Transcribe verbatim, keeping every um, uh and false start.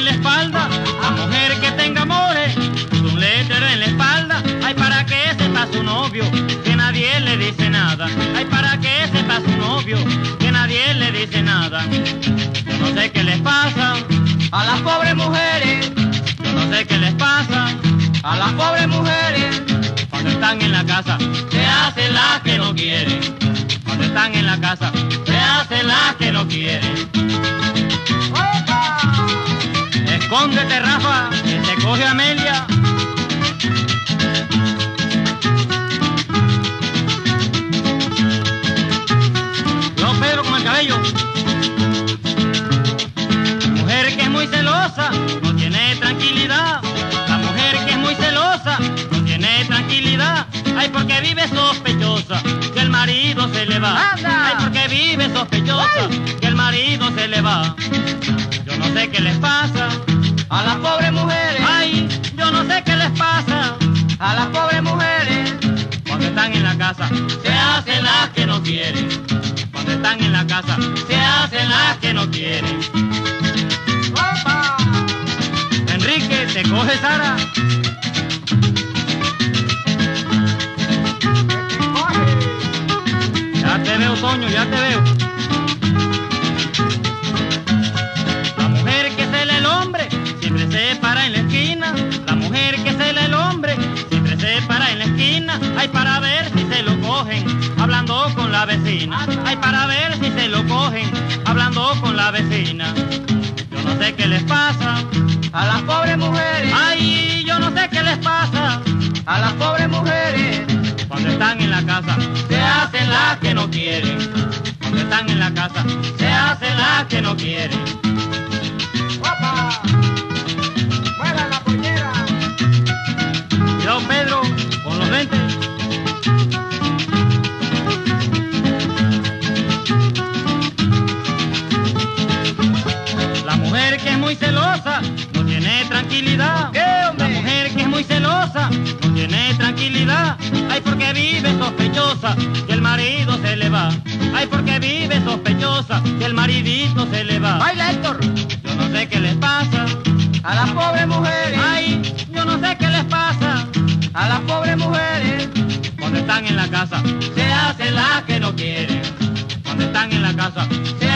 la espalda. La mujer que tenga amores, un letrero en la espalda. Ay, para que sepa su novio, que nadie le dice nada. Ay, para que sepa su novio, que nadie le dice nada. Yo no sé qué les pasa a las pobres mujeres. Yo no sé qué les pasa a las pobres mujeres. Cuando están en la casa, se hacen las que no quieren. Cuando están en la casa, se hacen las que no quieren. ¡Opa! Escóndete, Rafa, que te coge Amelia. Yo, Pedro, con el cabello. La mujer que es muy celosa no tiene tranquilidad. La mujer que es muy celosa no tiene tranquilidad. Ay, porque vive sospechosa que el marido se le va. ¡Anda! Ay, porque vive sospechosa que el marido se le va. Yo no sé qué les pasa a las pobres mujeres. Ay, yo no sé qué les pasa a las pobres mujeres. Cuando están en la casa, se hacen las que no quieren. Cuando están en la casa, se hacen las que no quieren. ¡Opa! Enrique, te coge Sara. Ya te veo, Toño, ya te veo. La mujer que cela el hombre siempre se para en la esquina. La mujer que cela el hombre siempre se para en la esquina. Ay, para ver si se lo cogen hablando con la vecina. Ay, para ver si se lo cogen hablando con la vecina. Yo no sé qué les pasa a las pobres mujeres. Ay, yo no sé qué les pasa a las pobres mujeres. Cuando están en la casa, se hacen las que no quieren. Cuando están en la casa, se hacen las que no quieren. ¡Guapa! ¡Mueva la pollera! Yo, Pedro, con los lentes. La mujer que es muy celosa no tiene tranquilidad. ¿Qué, hombre? La mujer que es muy celosa no tiene tranquilidad. Ay, porque vive sospechosa que el marido se le va. Ay, porque vive sospechosa que el maridito se le va. ¡Baila, Héctor! Yo no sé qué les pasa a las pobres mujeres. Ay, yo no sé qué les pasa a las pobres mujeres. Cuando están en la casa, se hacen las que no quieren. Cuando están en la casa, se